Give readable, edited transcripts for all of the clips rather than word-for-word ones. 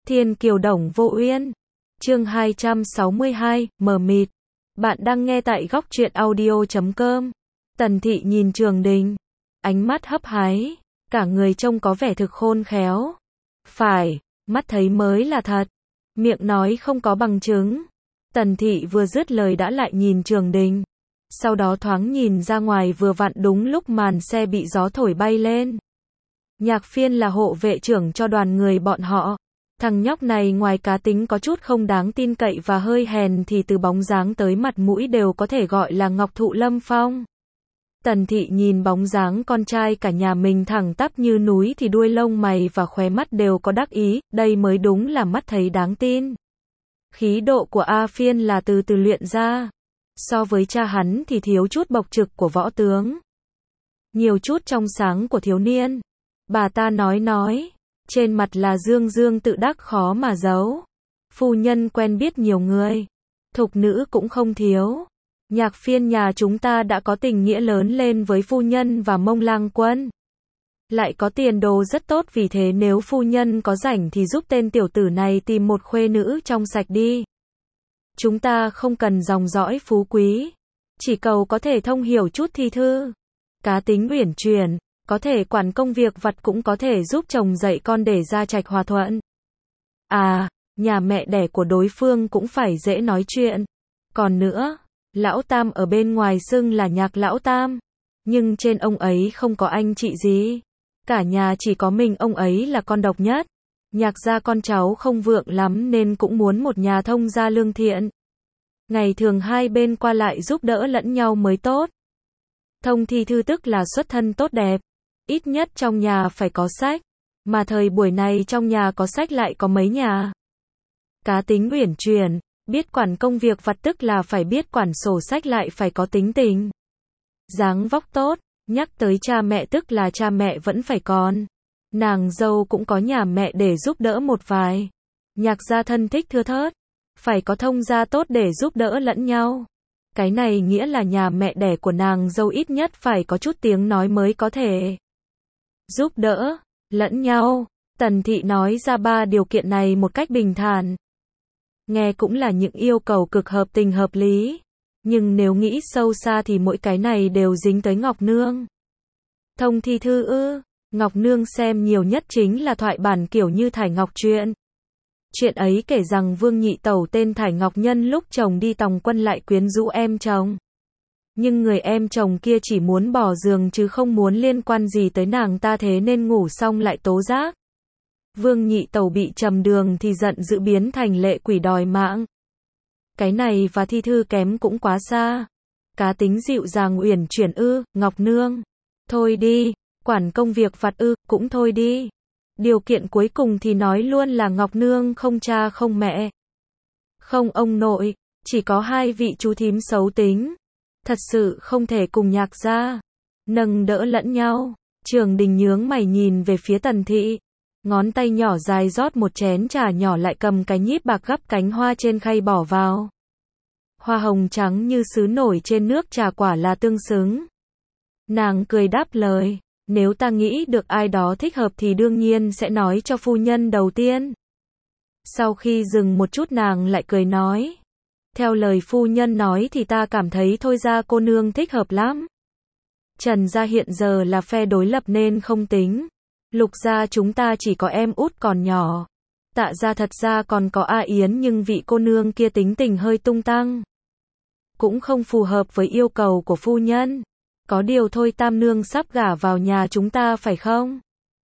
Thiên kiều đồng vô uyên. Chương 262, mờ mịt. Bạn đang nghe tại góc truyện audio.com. Tần Thị nhìn Trường Đình, ánh mắt hấp háy, cả người trông có vẻ thực khôn khéo. Phải, mắt thấy mới là thật, miệng nói không có bằng chứng. Tần Thị vừa dứt lời đã lại nhìn Trường Đình, sau đó thoáng nhìn ra ngoài, vừa vặn đúng lúc màn xe bị gió thổi bay lên. Nhạc Phiên là hộ vệ trưởng cho đoàn người bọn họ. Thằng nhóc này ngoài cá tính có chút không đáng tin cậy và hơi hèn thì từ bóng dáng tới mặt mũi đều có thể gọi là ngọc thụ lâm phong. Tần Thị nhìn bóng dáng con trai cả nhà mình thẳng tắp như núi thì đuôi lông mày và khóe mắt đều có đắc ý, đây mới đúng là mắt thấy đáng tin. Khí độ của A Phiên là từ từ luyện ra. So với cha hắn thì thiếu chút bộc trực của võ tướng, nhiều chút trong sáng của thiếu niên. Bà ta nói, trên mặt là dương dương tự đắc khó mà giấu. Phu nhân quen biết nhiều người, thục nữ cũng không thiếu. Nhạc Phiên nhà chúng ta đã có tình nghĩa lớn lên với phu nhân và Mông Lang Quân, lại có tiền đồ rất tốt, vì thế nếu phu nhân có rảnh thì giúp tên tiểu tử này tìm một khuê nữ trong sạch đi. Chúng ta không cần dòng dõi phú quý, chỉ cầu có thể thông hiểu chút thi thư, cá tính uyển chuyển, có thể quản công việc vặt, cũng có thể giúp chồng dạy con để gia trạch hòa thuận. À, nhà mẹ đẻ của đối phương cũng phải dễ nói chuyện. Còn nữa, lão Tam ở bên ngoài xưng là Nhạc lão Tam, nhưng trên ông ấy không có anh chị gì, cả nhà chỉ có mình ông ấy là con độc nhất. Nhạc gia con cháu không vượng lắm nên cũng muốn một nhà thông gia lương thiện, ngày thường hai bên qua lại giúp đỡ lẫn nhau mới tốt. Thông thi thư tức là xuất thân tốt đẹp, ít nhất trong nhà phải có sách, mà thời buổi này trong nhà có sách lại có mấy nhà. Cá tính uyển chuyển, biết quản công việc vặt tức là phải biết quản sổ sách, lại phải có tính tình. Dáng vóc tốt, nhắc tới cha mẹ tức là cha mẹ vẫn phải còn. Nàng dâu cũng có nhà mẹ để giúp đỡ một vài. Nhạc gia thân thích thưa thớt, phải có thông gia tốt để giúp đỡ lẫn nhau. Cái này nghĩa là nhà mẹ đẻ của nàng dâu ít nhất phải có chút tiếng nói mới có thể giúp đỡ lẫn nhau. Tần Thị nói ra ba điều kiện này một cách bình thản, nghe cũng là những yêu cầu cực hợp tình hợp lý, nhưng nếu nghĩ sâu xa thì mỗi cái này đều dính tới Ngọc Nương. Thông thi thư ư? Ngọc Nương xem nhiều nhất chính là thoại bản kiểu như Thải Ngọc truyện. Chuyện ấy kể rằng Vương Nhị Tẩu tên Thải Ngọc nhân lúc chồng đi tòng quân lại quyến rũ em chồng, nhưng người em chồng kia chỉ muốn bỏ giường chứ không muốn liên quan gì tới nàng ta, thế nên ngủ xong lại tố giác. Vương Nhị Tẩu bị trầm đường thì giận dữ biến thành lệ quỷ đòi mạng. Cái này và thi thư kém cũng quá xa. Cá tính dịu dàng uyển chuyển ư? Ngọc Nương, thôi đi. Quản công việc vặt ư? Cũng thôi đi. Điều kiện cuối cùng thì nói luôn là Ngọc Nương không cha không mẹ, không ông nội, chỉ có hai vị chú thím xấu tính, thật sự không thể cùng Nhạc gia nâng đỡ lẫn nhau. Trường Đình nhướng mày nhìn về phía Tần Thị, ngón tay nhỏ dài rót một chén trà nhỏ, lại cầm cái nhíp bạc gắp cánh hoa trên khay bỏ vào. Hoa hồng trắng như sứ nổi trên nước trà, quả là tương xứng. Nàng cười đáp lời, nếu ta nghĩ được ai đó thích hợp thì đương nhiên sẽ nói cho phu nhân đầu tiên. Sau khi dừng một chút nàng lại cười nói, theo lời phu nhân nói thì ta cảm thấy Thôi gia cô nương thích hợp lắm. Trần gia hiện giờ là phe đối lập nên không tính. Lục gia chúng ta chỉ có em út còn nhỏ. Tạ gia thật ra còn có A Yến, nhưng vị cô nương kia tính tình hơi tung tăng, cũng không phù hợp với yêu cầu của phu nhân. Có điều Thôi tam nương sắp gả vào nhà chúng ta phải không?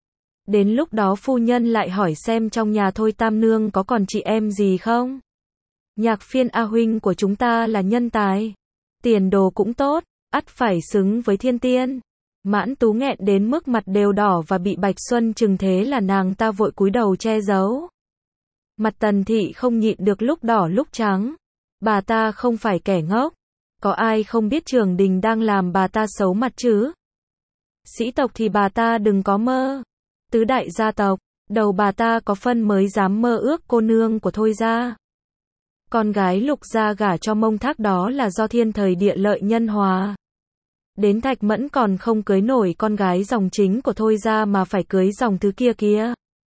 Đến lúc đó phu nhân lại hỏi xem trong nhà Thôi tam nương có còn chị em gì không? Nhạc Phiên A huynh của chúng ta là nhân tài, tiền đồ cũng tốt, ắt phải xứng với thiên tiên. Mãn Tú nghẹn đến mức mặt đều đỏ và bị Bạch Xuân chừng, thế là nàng ta vội cúi đầu che giấu. Mặt Tần Thị không nhịn được lúc đỏ lúc trắng. Bà ta không phải kẻ ngốc, có ai không biết Trường Đình đang làm bà ta xấu mặt chứ? Sĩ tộc thì bà ta đừng có mơ. Tứ đại gia tộc, đầu bà ta có phân mới dám mơ ước cô nương của Thôi gia. Con gái Lục gia gả cho Mông Thác đó là do thiên thời địa lợi nhân hòa. Đến Thạch Mẫn còn không cưới nổi con gái dòng chính của Thôi gia mà phải cưới dòng thứ kia kia.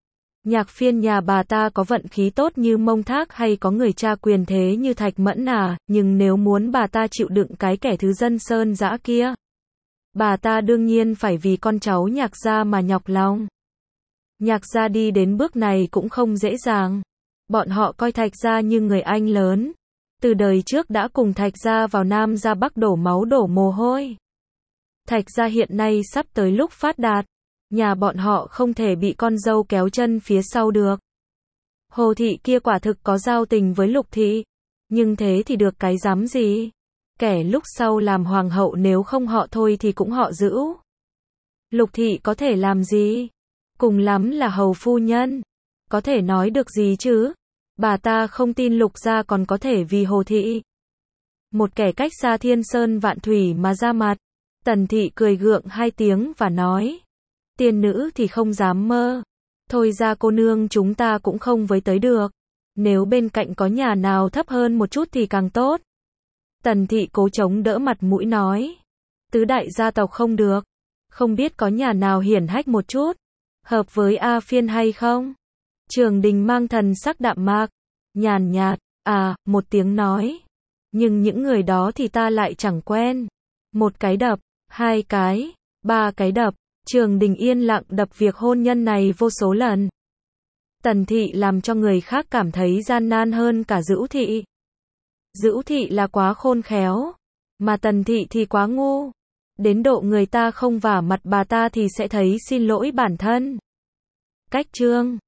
Nhạc Phiên nhà bà ta có vận khí tốt như Mông Thác hay có người cha quyền thế như Thạch Mẫn à, nhưng nếu muốn bà ta chịu đựng cái kẻ thứ dân sơn dã kia, bà ta đương nhiên phải vì con cháu Nhạc gia mà nhọc lòng. Nhạc gia đi đến bước này cũng không dễ dàng. Bọn họ coi Thạch gia như người anh lớn. Từ đời trước đã cùng Thạch gia vào Nam ra Bắc đổ máu đổ mồ hôi. Thạch gia hiện nay sắp tới lúc phát đạt. Nhà bọn họ không thể bị con dâu kéo chân phía sau được. Hồ thị kia quả thực có giao tình với Lục thị. Nhưng thế thì được cái dám gì? Kẻ lúc sau làm hoàng hậu nếu không họ thôi thì cũng họ giữ. Lục thị có thể làm gì? Cùng lắm là hầu phu nhân. Có thể nói được gì chứ? Bà ta không tin Lục gia còn có thể vì Hồ thị. Một kẻ cách xa thiên sơn vạn thủy mà ra mặt. Tần thị cười gượng hai tiếng và nói. Tiên nữ thì không dám mơ. Thôi ra cô nương chúng ta cũng không với tới được. Nếu bên cạnh có nhà nào thấp hơn một chút thì càng tốt. Tần thị cố chống đỡ mặt mũi nói. Tứ đại gia tộc không được. Không biết có nhà nào hiển hách một chút. Hợp với A Phiên hay không? Trường Đình mang thần sắc đạm mạc. Nhàn nhạt. À, một tiếng nói. Nhưng những người đó thì ta lại chẳng quen. Một cái đập. Hai cái. Ba cái đập. Trường Đình yên lặng đập việc hôn nhân này vô số lần. Tần thị làm cho người khác cảm thấy gian nan hơn cả Dữu thị. Dữu thị là quá khôn khéo, mà Tần thị thì quá ngu. Đến độ người ta không vả mặt bà ta thì sẽ thấy xin lỗi bản thân. Cách chương